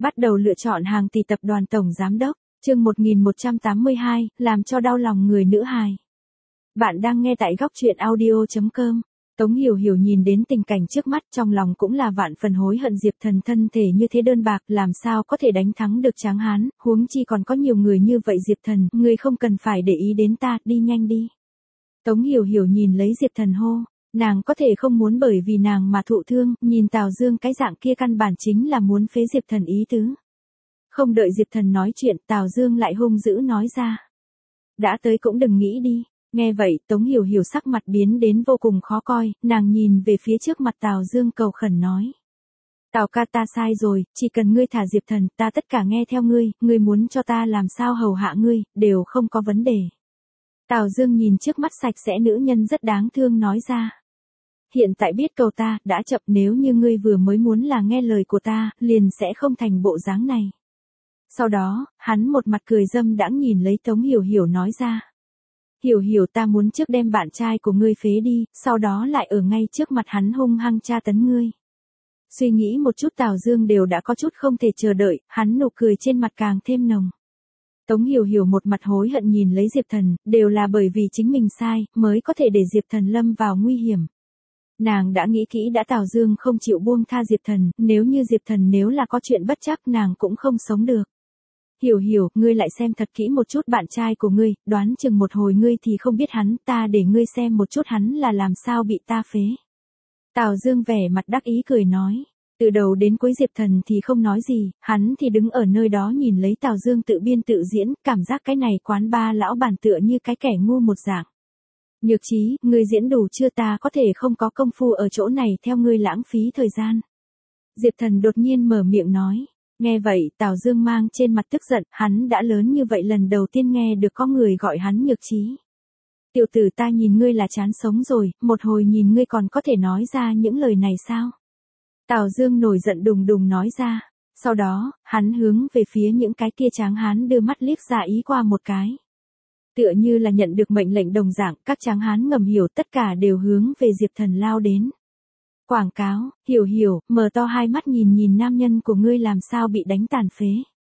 Bắt đầu lựa chọn hàng tỷ tập đoàn tổng giám đốc, chương 1182, làm cho đau lòng người nữ hài. Bạn đang nghe tại góc truyện audio.com. Tống Hiểu Hiểu nhìn đến tình cảnh trước mắt trong lòng cũng là vạn phần hối hận. Diệp Thần thân thể như thế đơn bạc làm sao có thể đánh thắng được Tráng Hán, huống chi còn có nhiều người như vậy. Diệp Thần, ngươi không cần phải để ý đến ta, đi nhanh đi. Tống Hiểu Hiểu nhìn lấy Diệp Thần hô, nàng có thể không muốn bởi vì nàng mà thụ thương, nhìn Tào Dương cái dạng kia căn bản chính là muốn phế Diệp Thần ý tứ. Không đợi Diệp Thần nói chuyện, Tào Dương lại hung dữ nói ra. Đã tới cũng đừng nghĩ đi. Nghe vậy, Tống Hiểu Hiểu sắc mặt biến đến vô cùng khó coi, nàng nhìn về phía trước mặt Tào Dương cầu khẩn nói. Tào ca, ta sai rồi, chỉ cần ngươi thả Diệp Thần, ta tất cả nghe theo ngươi muốn cho ta làm sao hầu hạ ngươi, đều không có vấn đề. Tào Dương nhìn trước mắt sạch sẽ nữ nhân rất đáng thương nói ra. Hiện tại biết cầu ta, đã chậm, nếu như ngươi vừa mới muốn là nghe lời của ta, liền sẽ không thành bộ dáng này. Sau đó, hắn một mặt cười dâm đãng nhìn lấy Tống Hiểu Hiểu nói ra. Hiểu Hiểu, ta muốn trước đem bạn trai của ngươi phế đi, sau đó lại ở ngay trước mặt hắn hung hăng tra tấn ngươi. Suy nghĩ một chút Tào Dương đều đã có chút không thể chờ đợi, hắn nụ cười trên mặt càng thêm nồng. Tống Hiểu Hiểu một mặt hối hận nhìn lấy Diệp Thần, đều là bởi vì chính mình sai, mới có thể để Diệp Thần lâm vào nguy hiểm. Nàng đã nghĩ kỹ đã Tào Dương không chịu buông tha Diệp Thần, nếu như Diệp Thần nếu là có chuyện bất trắc nàng cũng không sống được. Hiểu Hiểu, ngươi lại xem thật kỹ một chút bạn trai của ngươi, đoán chừng một hồi ngươi thì không biết hắn, ta để ngươi xem một chút hắn là làm sao bị ta phế. Tào Dương vẻ mặt đắc ý cười nói. Từ đầu đến cuối Diệp Thần thì không nói gì, hắn thì đứng ở nơi đó nhìn lấy Tào Dương tự biên tự diễn, cảm giác cái này quán ba lão bản tựa như cái kẻ ngu một dạng. Nhược Trí, ngươi diễn đủ chưa, ta có thể không có công phu ở chỗ này theo ngươi lãng phí thời gian. Diệp Thần đột nhiên mở miệng nói. Nghe vậy, Tào Dương mang trên mặt tức giận, hắn đã lớn như vậy lần đầu tiên nghe được có người gọi hắn Nhược Trí. Tiểu tử, ta nhìn ngươi là chán sống rồi, một hồi nhìn ngươi còn có thể nói ra những lời này sao? Tào Dương nổi giận đùng đùng nói ra. Sau đó, hắn hướng về phía những cái kia Tráng Hán đưa mắt liếc ra ý qua một cái. Tựa như là nhận được mệnh lệnh đồng dạng, các Tráng Hán ngầm hiểu tất cả đều hướng về Diệp Thần lao đến. Quảng cáo, Hiểu Hiểu, mở to hai mắt nhìn nam nhân của ngươi làm sao bị đánh tàn phế.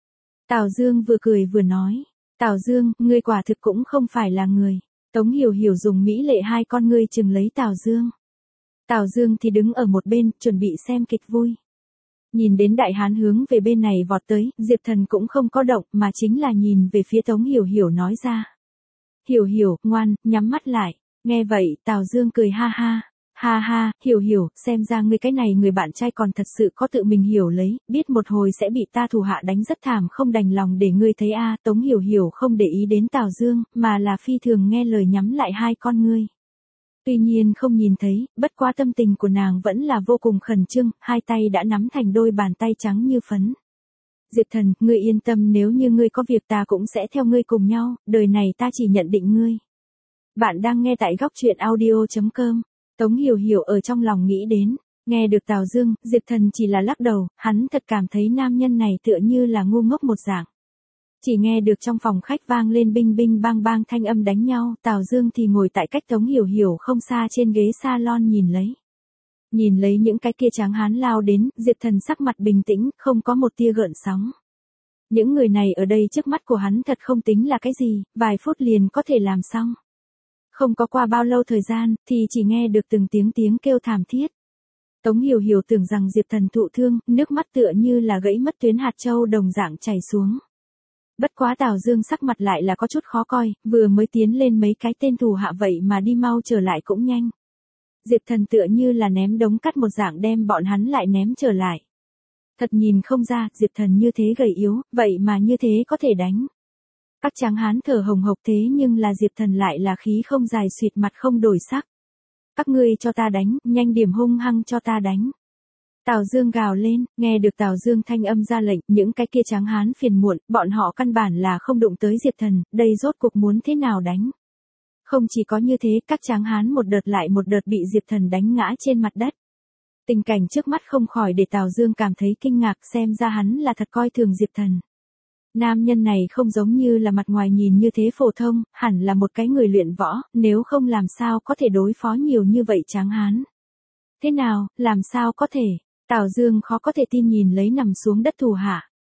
Tào Dương vừa cười vừa nói. Tào Dương, ngươi quả thực cũng không phải là người. Tống Hiểu Hiểu dùng mỹ lệ hai con ngươi chừng lấy Tào Dương. Tào Dương thì đứng ở một bên, chuẩn bị xem kịch vui. Nhìn đến đại hán hướng về bên này vọt tới, Diệp Thần cũng không có động, mà chính là nhìn về phía Tống Hiểu Hiểu nói ra. Hiểu Hiểu, ngoan, nhắm mắt lại. Nghe vậy, Tào Dương cười ha ha. Ha ha, Hiểu Hiểu, xem ra ngươi cái này người bạn trai còn thật sự có tự mình hiểu lấy, biết một hồi sẽ bị ta thủ hạ đánh rất thảm, không đành lòng để ngươi thấy a. Tống Hiểu Hiểu không để ý đến Tào Dương, mà là phi thường nghe lời nhắm lại hai con ngươi. Tuy nhiên không nhìn thấy, bất quá tâm tình của nàng vẫn là vô cùng khẩn trương, hai tay đã nắm thành đôi bàn tay trắng như phấn. Diệp Thần, ngươi yên tâm, nếu như ngươi có việc ta cũng sẽ theo ngươi cùng nhau, đời này ta chỉ nhận định ngươi. Bạn đang nghe tại góc truyện audio.com. Tống Hiểu Hiểu ở trong lòng nghĩ đến, nghe được Tào Dương, Diệp Thần chỉ là lắc đầu, hắn thật cảm thấy nam nhân này tựa như là ngu ngốc một dạng. Chỉ nghe được trong phòng khách vang lên binh binh bang bang thanh âm đánh nhau, Tào Dương thì ngồi tại cách Tống Hiểu Hiểu không xa trên ghế salon nhìn lấy. Nhìn lấy những cái kia Tráng Hán lao đến, Diệp Thần sắc mặt bình tĩnh, không có một tia gợn sóng. Những người này ở đây trước mắt của hắn thật không tính là cái gì, vài phút liền có thể làm xong. Không có qua bao lâu thời gian, thì chỉ nghe được từng tiếng kêu thảm thiết. Tống Hiểu Hiểu tưởng rằng Diệp Thần thụ thương, nước mắt tựa như là gãy mất tuyến hạt châu đồng dạng chảy xuống. Bất quá Tào Dương sắc mặt lại là có chút khó coi, vừa mới tiến lên mấy cái tên thủ hạ vậy mà đi mau trở lại cũng nhanh. Diệp Thần tựa như là ném đống cát một dạng đem bọn hắn lại ném trở lại. Thật nhìn không ra, Diệp Thần như thế gầy yếu, vậy mà như thế có thể đánh. Các Tráng Hán thở hồng hộc thế nhưng là Diệp Thần lại là khí không dài xuyệt mặt không đổi sắc. Các ngươi cho ta đánh, nhanh điểm hung hăng cho ta đánh. Tào Dương gào lên, nghe được Tào Dương thanh âm ra lệnh, những cái kia Tráng Hán phiền muộn, bọn họ căn bản là không đụng tới Diệp Thần, đây rốt cuộc muốn thế nào đánh. Không chỉ có như thế, các Tráng Hán một đợt lại một đợt bị Diệp Thần đánh ngã trên mặt đất. Tình cảnh trước mắt không khỏi để Tào Dương cảm thấy kinh ngạc, xem ra hắn là thật coi thường Diệp Thần. Nam nhân này không giống như là mặt ngoài nhìn như thế phổ thông, hẳn là một cái người luyện võ, nếu không làm sao có thể đối phó nhiều như vậy Tráng Hán. Thế nào, làm sao có thể? Tào Dương khó có thể tin nhìn lấy nằm xuống đất thủ hạ.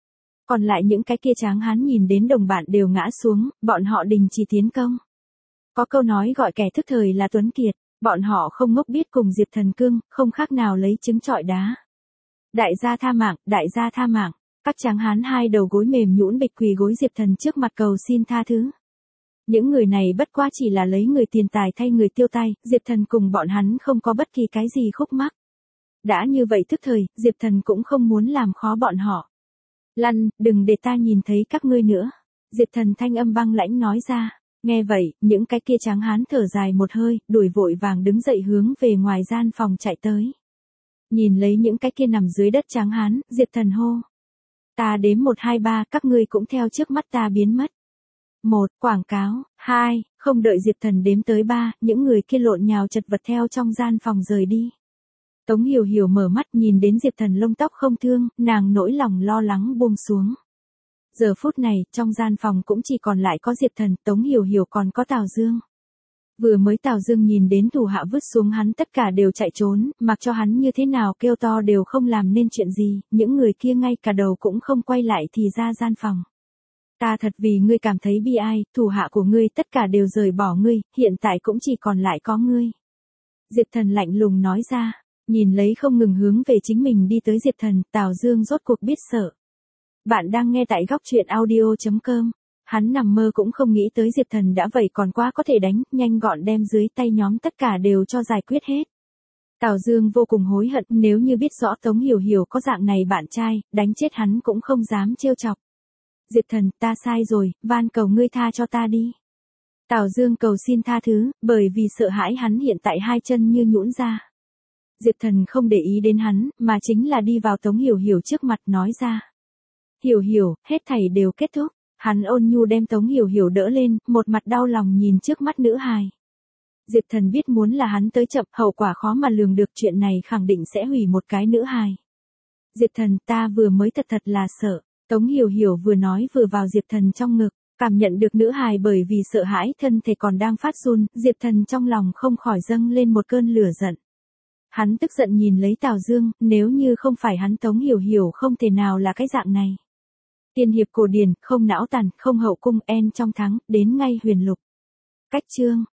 Còn lại những cái kia tráng hán nhìn đến đồng bạn đều ngã xuống, bọn họ đình chỉ tiến công. Có câu nói gọi kẻ thức thời là tuấn kiệt, bọn họ không ngốc biết cùng Diệp Thần cương, không khác nào lấy trứng trọi đá. Đại gia tha mạng, đại gia tha mạng, các tráng hán hai đầu gối mềm nhũn bịch quỳ gối Diệp Thần trước mặt cầu xin tha thứ. Những người này bất quá chỉ là lấy người tiền tài thay người tiêu tay, Diệp Thần cùng bọn hắn không có bất kỳ cái gì khúc mắc. Đã như vậy tức thời, Diệp Thần cũng không muốn làm khó bọn họ. Lăn, đừng để ta nhìn thấy các ngươi nữa. Diệp Thần thanh âm băng lãnh nói ra. Nghe vậy, những cái kia tráng hán thở dài một hơi, đuổi vội vàng đứng dậy hướng về ngoài gian phòng chạy tới. Nhìn lấy những cái kia nằm dưới đất tráng hán, Diệp Thần hô. Ta đếm 1 2 3, các ngươi cũng theo trước mắt ta biến mất. 1. Quảng cáo. 2. Không đợi Diệp Thần đếm tới 3, những người kia lộn nhào chật vật theo trong gian phòng rời đi. Tống Hiểu Hiểu mở mắt nhìn đến Diệp Thần lông tóc không thương, nàng nỗi lòng lo lắng buông xuống. Giờ phút này, trong gian phòng cũng chỉ còn lại có Diệp Thần, Tống Hiểu Hiểu còn có Tào Dương. Vừa mới Tào Dương nhìn đến thủ hạ vứt xuống hắn tất cả đều chạy trốn, mặc cho hắn như thế nào kêu to đều không làm nên chuyện gì, những người kia ngay cả đầu cũng không quay lại thì ra gian phòng. Ta thật vì ngươi cảm thấy bi ai, thủ hạ của ngươi tất cả đều rời bỏ ngươi, hiện tại cũng chỉ còn lại có ngươi. Diệp Thần lạnh lùng nói ra, nhìn lấy không ngừng hướng về chính mình đi tới Diệp Thần, Tào Dương rốt cuộc biết sợ. Bạn đang nghe tại góc truyện audio.com. Hắn nằm mơ cũng không nghĩ tới Diệp Thần đã vậy còn quá có thể đánh, nhanh gọn đem dưới tay nhóm tất cả đều cho giải quyết hết. Tào Dương vô cùng hối hận, nếu như biết rõ Tống Hiểu Hiểu có dạng này bạn trai, đánh chết hắn cũng không dám trêu chọc. Diệp Thần, ta sai rồi, van cầu ngươi tha cho ta đi. Tào Dương cầu xin tha thứ, bởi vì sợ hãi hắn hiện tại hai chân như nhũn ra. Diệp Thần không để ý đến hắn, mà chính là đi vào Tống Hiểu Hiểu trước mặt nói ra. Hiểu Hiểu, hết thảy đều kết thúc. Hắn ôn nhu đem Tống Hiểu Hiểu đỡ lên, một mặt đau lòng nhìn trước mắt nữ hài. Diệp Thần biết muốn là hắn tới chậm, hậu quả khó mà lường được, chuyện này khẳng định sẽ hủy một cái nữ hài. Diệp Thần, ta vừa mới thật là sợ. Tống Hiểu Hiểu vừa nói vừa vào Diệp Thần trong ngực, cảm nhận được nữ hài bởi vì sợ hãi thân thể còn đang phát run, Diệp Thần trong lòng không khỏi dâng lên một cơn lửa giận. Hắn tức giận nhìn lấy Tào Dương, nếu như không phải hắn Tống Hiểu Hiểu không thể nào là cái dạng này. Tiên hiệp cổ điển, không não tàn, không hậu cung, en trong thắng, đến ngay huyền lục. Cách chương.